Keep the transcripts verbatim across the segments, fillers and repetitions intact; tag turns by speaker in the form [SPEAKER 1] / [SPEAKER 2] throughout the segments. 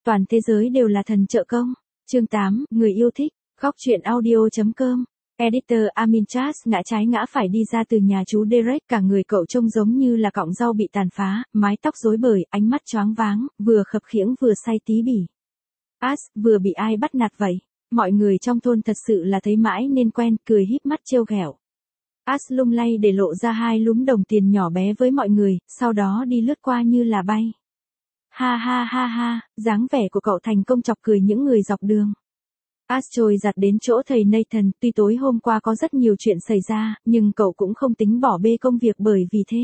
[SPEAKER 1] toàn thế giới đều là thần trợ công. Chương tám, người yêu thích, góc truyện audio.com. Editor Amin Chas ngã trái ngã phải đi ra từ nhà chú Derek, cả người cậu trông giống như là cọng rau bị tàn phá, mái tóc rối bời, ánh mắt choáng váng, vừa khập khiễng vừa say tí bỉ. As, vừa bị ai bắt nạt vậy? Mọi người trong thôn thật sự là thấy mãi nên quen, cười híp mắt trêu ghẹo. As lung lay để lộ ra hai lúm đồng tiền nhỏ bé với mọi người, sau đó đi lướt qua như là bay. Ha ha ha ha, dáng vẻ của cậu thành công chọc cười những người dọc đường. As trôi giặt đến chỗ thầy Nathan, tuy tối hôm qua có rất nhiều chuyện xảy ra, nhưng cậu cũng không tính bỏ bê công việc bởi vì thế.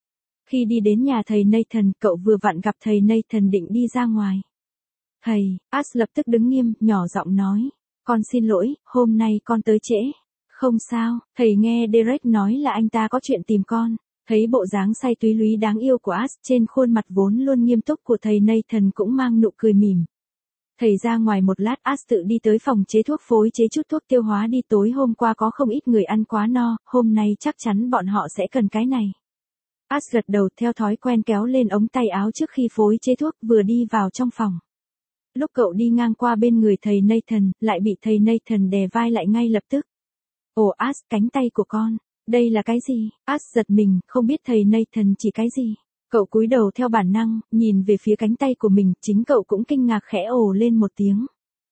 [SPEAKER 1] Khi đi đến nhà thầy Nathan, cậu vừa vặn gặp thầy Nathan định đi ra ngoài. Thầy, As lập tức đứng nghiêm, nhỏ giọng nói. Con xin lỗi, hôm nay con tới trễ. Không sao, thầy nghe Derek nói là anh ta có chuyện tìm con. Thấy bộ dáng say túy lúy đáng yêu của As, trên khuôn mặt vốn luôn nghiêm túc của thầy Nathan cũng mang nụ cười mỉm. Thầy ra ngoài một lát, As tự đi tới phòng chế thuốc phối chế chút thuốc tiêu hóa đi, tối hôm qua có không ít người ăn quá no, hôm nay chắc chắn bọn họ sẽ cần cái này. As gật đầu theo thói quen kéo lên ống tay áo trước khi phối chế thuốc, vừa đi vào trong phòng. Lúc cậu đi ngang qua bên người thầy Nathan, lại bị thầy Nathan đè vai lại ngay lập tức. Ồ As, cánh tay của con, đây là cái gì? As giật mình, không biết thầy Nathan chỉ cái gì. Cậu cúi đầu theo bản năng, nhìn về phía cánh tay của mình, chính cậu cũng kinh ngạc khẽ ồ lên một tiếng.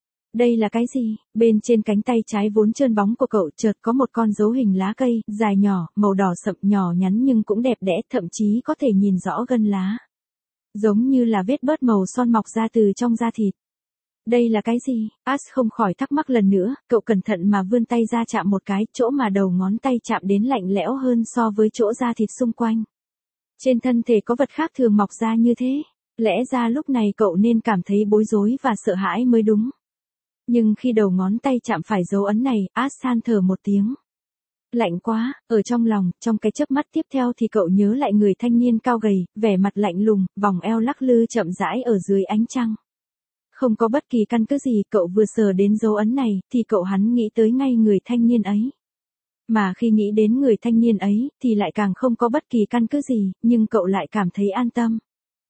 [SPEAKER 1] Đây là cái gì? Bên trên cánh tay trái vốn trơn bóng của cậu chợt có một con dấu hình lá cây, dài nhỏ, màu đỏ sậm, nhỏ nhắn nhưng cũng đẹp đẽ, thậm chí có thể nhìn rõ gân lá. Giống như là vết bớt màu son mọc ra từ trong da thịt. Đây là cái gì? As không khỏi thắc mắc lần nữa, cậu cẩn thận mà vươn tay ra chạm một cái, chỗ mà đầu ngón tay chạm đến lạnh lẽo hơn so với chỗ da thịt xung quanh. Trên thân thể có vật khác thường mọc ra như thế, lẽ ra lúc này cậu nên cảm thấy bối rối và sợ hãi mới đúng. Nhưng khi đầu ngón tay chạm phải dấu ấn này, As than thở một tiếng. Lạnh quá, ở trong lòng, trong cái chớp mắt tiếp theo thì cậu nhớ lại người thanh niên cao gầy, vẻ mặt lạnh lùng, vòng eo lắc lư chậm rãi ở dưới ánh trăng. Không có bất kỳ căn cứ gì, cậu vừa sờ đến dấu ấn này, thì cậu hắn nghĩ tới ngay người thanh niên ấy. Mà khi nghĩ đến người thanh niên ấy, thì lại càng không có bất kỳ căn cứ gì, nhưng cậu lại cảm thấy an tâm.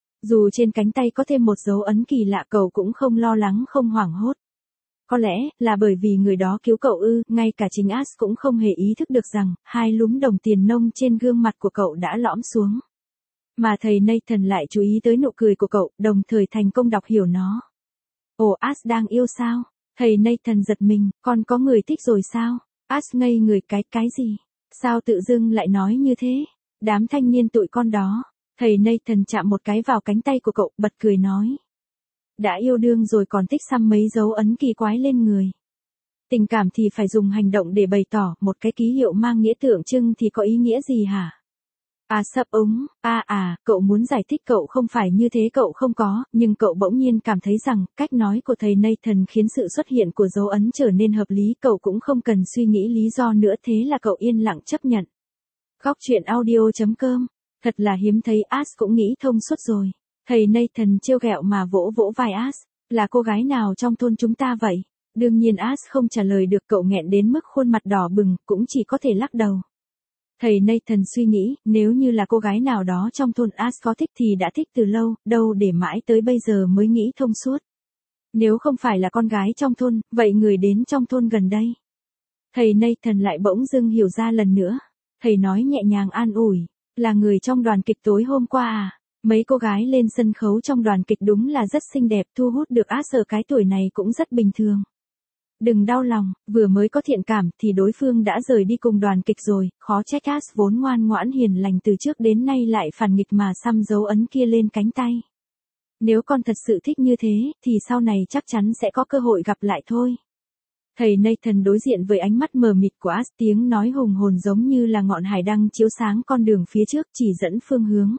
[SPEAKER 1] Dù trên cánh tay có thêm một dấu ấn kỳ lạ, cậu cũng không lo lắng, không hoảng hốt. Có lẽ, là bởi vì người đó cứu cậu ư, ngay cả chính As cũng không hề ý thức được rằng, hai lúm đồng tiền nông trên gương mặt của cậu đã lõm xuống. Mà thầy Nathan lại chú ý tới nụ cười của cậu, đồng thời thành công đọc hiểu nó. Ồ, As đang yêu sao? Thầy Nathan giật mình, con có người thích rồi sao? As ngây người, cái, cái gì? Sao tự dưng lại nói như thế? Đám thanh niên tụi con đó. Thầy Nathan chạm một cái vào cánh tay của cậu, bật cười nói. Đã yêu đương rồi còn thích xăm mấy dấu ấn kỳ quái lên người. Tình cảm thì phải dùng hành động để bày tỏ, một cái ký hiệu mang nghĩa tượng trưng thì có ý nghĩa gì hả? À sập úng, à à, cậu muốn giải thích cậu không phải như thế, cậu không có, nhưng cậu bỗng nhiên cảm thấy rằng, cách nói của thầy Nathan khiến sự xuất hiện của dấu ấn trở nên hợp lý, cậu cũng không cần suy nghĩ lý do nữa, thế là cậu yên lặng chấp nhận. Góc truyện audio.com, thật là hiếm thấy, As cũng nghĩ thông suốt rồi. Thầy Nathan trêu ghẹo mà vỗ vỗ vai As, là cô gái nào trong thôn chúng ta vậy? Đương nhiên As không trả lời được, cậu nghẹn đến mức khuôn mặt đỏ bừng, cũng chỉ có thể lắc đầu. Thầy Nathan suy nghĩ, nếu như là cô gái nào đó trong thôn As có thích thì đã thích từ lâu, đâu để mãi tới bây giờ mới nghĩ thông suốt. Nếu không phải là con gái trong thôn, vậy người đến trong thôn gần đây. Thầy Nathan lại bỗng dưng hiểu ra lần nữa. Thầy nói nhẹ nhàng an ủi, là người trong đoàn kịch tối hôm qua à? Mấy cô gái lên sân khấu trong đoàn kịch đúng là rất xinh đẹp, thu hút được As ở cái tuổi này cũng rất bình thường. Đừng đau lòng, vừa mới có thiện cảm thì đối phương đã rời đi cùng đoàn kịch rồi, khó trách As vốn ngoan ngoãn hiền lành từ trước đến nay lại phản nghịch mà xăm dấu ấn kia lên cánh tay. Nếu con thật sự thích như thế, thì sau này chắc chắn sẽ có cơ hội gặp lại thôi. Thầy Nathan đối diện với ánh mắt mờ mịt của As, tiếng nói hùng hồn giống như là ngọn hải đăng chiếu sáng con đường phía trước, chỉ dẫn phương hướng.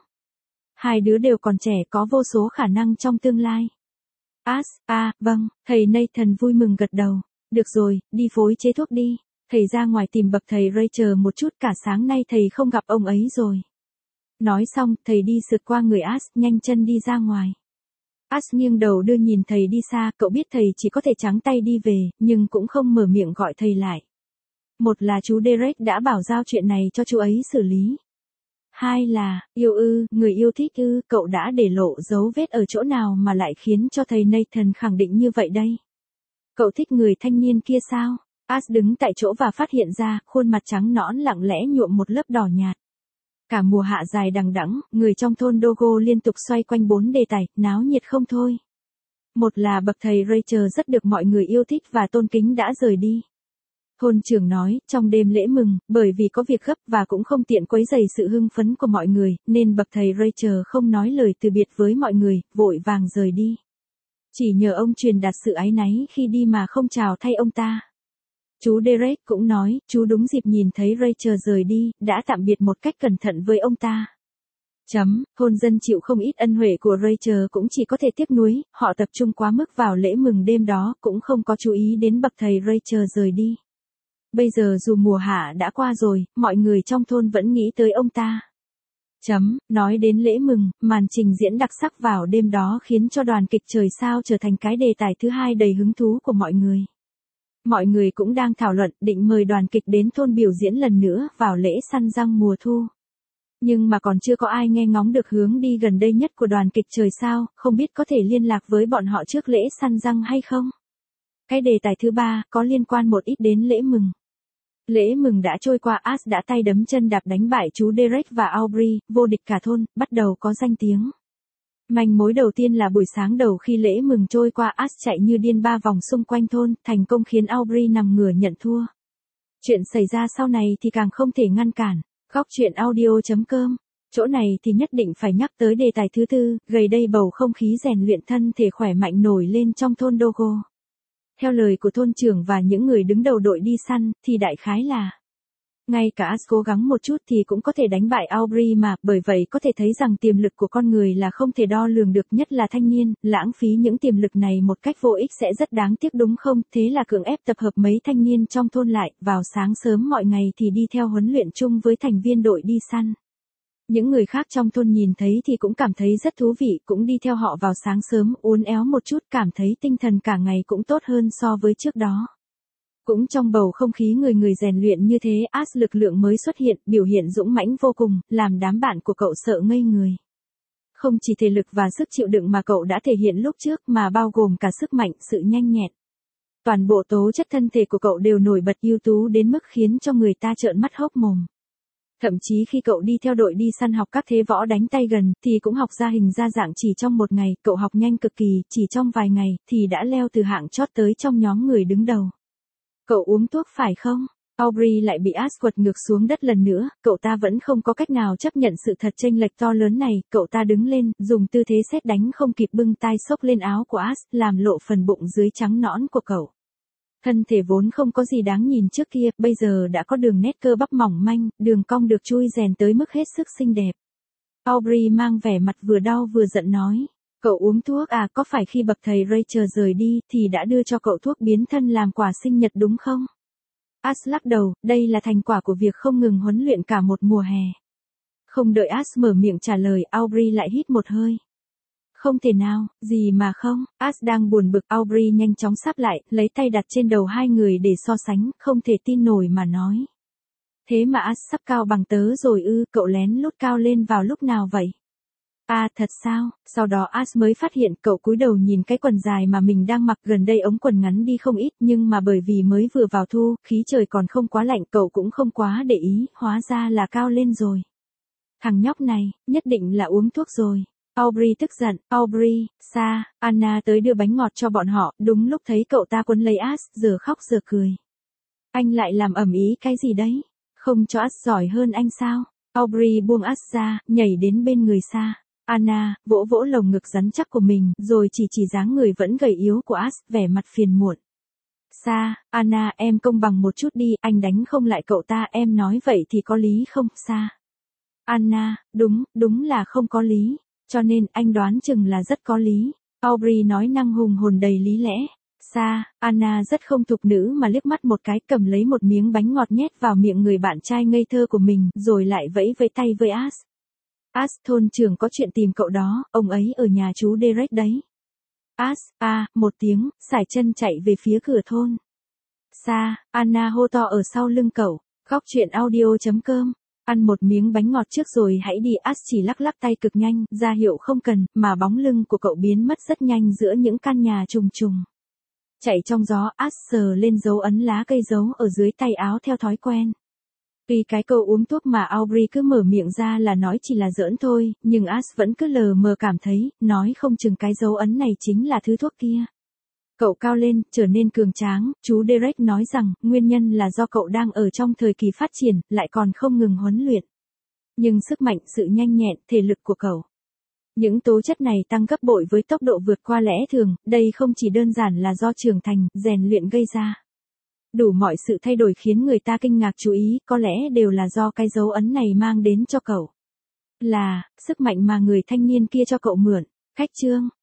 [SPEAKER 1] Hai đứa đều còn trẻ, có vô số khả năng trong tương lai. As, à, vâng, thầy Nathan vui mừng gật đầu. Được rồi, đi phối chế thuốc đi. Thầy ra ngoài tìm bậc thầy Ray chờ một chút, cả sáng nay thầy không gặp ông ấy rồi. Nói xong, thầy đi sượt qua người As, nhanh chân đi ra ngoài. As nghiêng đầu đưa nhìn thầy đi xa, cậu biết thầy chỉ có thể trắng tay đi về, nhưng cũng không mở miệng gọi thầy lại. Một là chú Derek đã bảo giao chuyện này cho chú ấy xử lý. Hai là, yêu ư, người yêu thích ư, cậu đã để lộ dấu vết ở chỗ nào mà lại khiến cho thầy Nathan khẳng định như vậy đây? Cậu thích người thanh niên kia sao? As đứng tại chỗ và phát hiện ra, khuôn mặt trắng nõn lặng lẽ nhuộm một lớp đỏ nhạt. Cả mùa hạ dài đằng đẵng, người trong thôn Dogo liên tục xoay quanh bốn đề tài, náo nhiệt không thôi. Một là bậc thầy Rachel rất được mọi người yêu thích và tôn kính đã rời đi. Thôn trưởng nói, trong đêm lễ mừng, bởi vì có việc gấp và cũng không tiện quấy rầy sự hưng phấn của mọi người, nên bậc thầy Rachel không nói lời từ biệt với mọi người, vội vàng rời đi. Chỉ nhờ ông truyền đạt sự áy náy khi đi mà không chào thay ông ta. Chú Derek cũng nói, chú đúng dịp nhìn thấy Rachel rời đi, đã tạm biệt một cách cẩn thận với ông ta. Chấm, thôn dân chịu không ít ân huệ của Rachel cũng chỉ có thể tiếc nuối, họ tập trung quá mức vào lễ mừng đêm đó, cũng không có chú ý đến bậc thầy Rachel rời đi. Bây giờ dù mùa hạ đã qua rồi, mọi người trong thôn vẫn nghĩ tới ông ta. Chấm, nói đến lễ mừng, màn trình diễn đặc sắc vào đêm đó khiến cho đoàn kịch Trời Sao trở thành cái đề tài thứ hai đầy hứng thú của mọi người. Mọi người cũng đang thảo luận định mời đoàn kịch đến thôn biểu diễn lần nữa vào lễ săn răng mùa thu. Nhưng mà còn chưa có ai nghe ngóng được hướng đi gần đây nhất của đoàn kịch Trời Sao, không biết có thể liên lạc với bọn họ trước lễ săn răng hay không. Cái đề tài thứ ba có liên quan một ít đến lễ mừng. Lễ mừng đã trôi qua, As đã tay đấm chân đạp đánh bại chú Derek và Aubrey, vô địch cả thôn, bắt đầu có danh tiếng. Manh mối đầu tiên là buổi sáng đầu khi lễ mừng trôi qua, As chạy như điên ba vòng xung quanh thôn, thành công khiến Aubrey nằm ngửa nhận thua. Chuyện xảy ra sau này thì càng không thể ngăn cản. Góc truyện audio chấm com. Chỗ này thì nhất định phải nhắc tới đề tài thứ tư, gầy đây bầu không khí rèn luyện thân thể khỏe mạnh nổi lên trong thôn Dogo. Theo lời của thôn trưởng và những người đứng đầu đội đi săn, thì đại khái là ngay cả As cố gắng một chút thì cũng có thể đánh bại Aubrey mà, bởi vậy có thể thấy rằng tiềm lực của con người là không thể đo lường được, nhất là thanh niên, lãng phí những tiềm lực này một cách vô ích sẽ rất đáng tiếc đúng không? Thế là cưỡng ép tập hợp mấy thanh niên trong thôn lại, vào sáng sớm mọi ngày thì đi theo huấn luyện chung với thành viên đội đi săn. Những người khác trong thôn nhìn thấy thì cũng cảm thấy rất thú vị, cũng đi theo họ vào sáng sớm, uốn éo một chút, cảm thấy tinh thần cả ngày cũng tốt hơn so với trước đó. Cũng trong bầu không khí người người rèn luyện như thế, As lực lượng mới xuất hiện, biểu hiện dũng mãnh vô cùng, làm đám bạn của cậu sợ ngây người. Không chỉ thể lực và sức chịu đựng mà cậu đã thể hiện lúc trước mà bao gồm cả sức mạnh, sự nhanh nhẹn. Toàn bộ tố chất thân thể của cậu đều nổi bật ưu tú đến mức khiến cho người ta trợn mắt hốc mồm. Thậm chí khi cậu đi theo đội đi săn học các thế võ đánh tay gần, thì cũng học ra hình ra dạng chỉ trong một ngày, cậu học nhanh cực kỳ, chỉ trong vài ngày, thì đã leo từ hạng chót tới trong nhóm người đứng đầu. Cậu uống thuốc phải không? Aubrey lại bị As quật ngược xuống đất lần nữa, cậu ta vẫn không có cách nào chấp nhận sự thật chênh lệch to lớn này, cậu ta đứng lên, dùng tư thế sét đánh không kịp bưng tay xốc lên áo của As, làm lộ phần bụng dưới trắng nõn của cậu. Thân thể vốn không có gì đáng nhìn trước kia, bây giờ đã có đường nét cơ bắp mỏng manh, đường cong được chui rèn tới mức hết sức xinh đẹp. Aubrey mang vẻ mặt vừa đau vừa giận nói. Cậu uống thuốc à, có phải khi bậc thầy Rachel rời đi, thì đã đưa cho cậu thuốc biến thân làm quà sinh nhật đúng không? As lắc đầu, đây là thành quả của việc không ngừng huấn luyện cả một mùa hè. Không đợi As mở miệng trả lời, Aubrey lại hít một hơi. Không thể nào, gì mà không, As đang buồn bực, Aubrey nhanh chóng sắp lại, lấy tay đặt trên đầu hai người để so sánh, không thể tin nổi mà nói. Thế mà As sắp cao bằng tớ rồi ư, cậu lén lút cao lên vào lúc nào vậy? À thật sao, sau đó As mới phát hiện cậu cúi đầu nhìn cái quần dài mà mình đang mặc, gần đây ống quần ngắn đi không ít, nhưng mà bởi vì mới vừa vào thu, khí trời còn không quá lạnh, cậu cũng không quá để ý, hóa ra là cao lên rồi. Thằng nhóc này, nhất định là uống thuốc rồi. Aubrey tức giận, Aubrey, Sa, Anna tới đưa bánh ngọt cho bọn họ, đúng lúc thấy cậu ta quấn lấy As, giờ khóc giờ cười. Anh lại làm ầm ĩ cái gì đấy? Không cho As giỏi hơn anh sao? Aubrey buông As ra, nhảy đến bên người Sa. Anna, vỗ vỗ lồng ngực rắn chắc của mình, rồi chỉ chỉ dáng người vẫn gầy yếu của As, vẻ mặt phiền muộn. Sa, Anna, em công bằng một chút đi, anh đánh không lại cậu ta, em nói vậy thì có lý không, Sa? Anna, đúng, đúng là không có lý, cho nên anh đoán chừng là rất có lý. Aubrey nói năng hùng hồn đầy lý lẽ. Sa, Anna rất không thục nữ mà liếc mắt một cái, cầm lấy một miếng bánh ngọt nhét vào miệng người bạn trai ngây thơ của mình, rồi lại vẫy vẫy tay với As. As, thôn trưởng có chuyện tìm cậu đó, ông ấy ở nhà chú Derek đấy. As, a, một tiếng, sải chân chạy về phía cửa thôn. Sa, Anna hô to ở sau lưng cậu. Góc truyện audio chấm com Ăn một miếng bánh ngọt trước rồi hãy đi. Ash chỉ lắc lắc tay cực nhanh, ra hiệu không cần, mà bóng lưng của cậu biến mất rất nhanh giữa những căn nhà trùng trùng. Chạy trong gió, Ash sờ lên dấu ấn lá cây dấu ở dưới tay áo theo thói quen. Tuy cái câu uống thuốc mà Aubrey cứ mở miệng ra là nói chỉ là giỡn thôi, nhưng Ash vẫn cứ lờ mờ cảm thấy, nói không chừng cái dấu ấn này chính là thứ thuốc kia. Cậu cao lên, trở nên cường tráng, chú Derek nói rằng, nguyên nhân là do cậu đang ở trong thời kỳ phát triển, lại còn không ngừng huấn luyện. Nhưng sức mạnh, sự nhanh nhẹn, thể lực của cậu. Những tố chất này tăng gấp bội với tốc độ vượt qua lẽ thường, đây không chỉ đơn giản là do trưởng thành, rèn luyện gây ra. Đủ mọi sự thay đổi khiến người ta kinh ngạc chú ý, có lẽ đều là do cái dấu ấn này mang đến cho cậu. Là, sức mạnh mà người thanh niên kia cho cậu mượn. Cách chương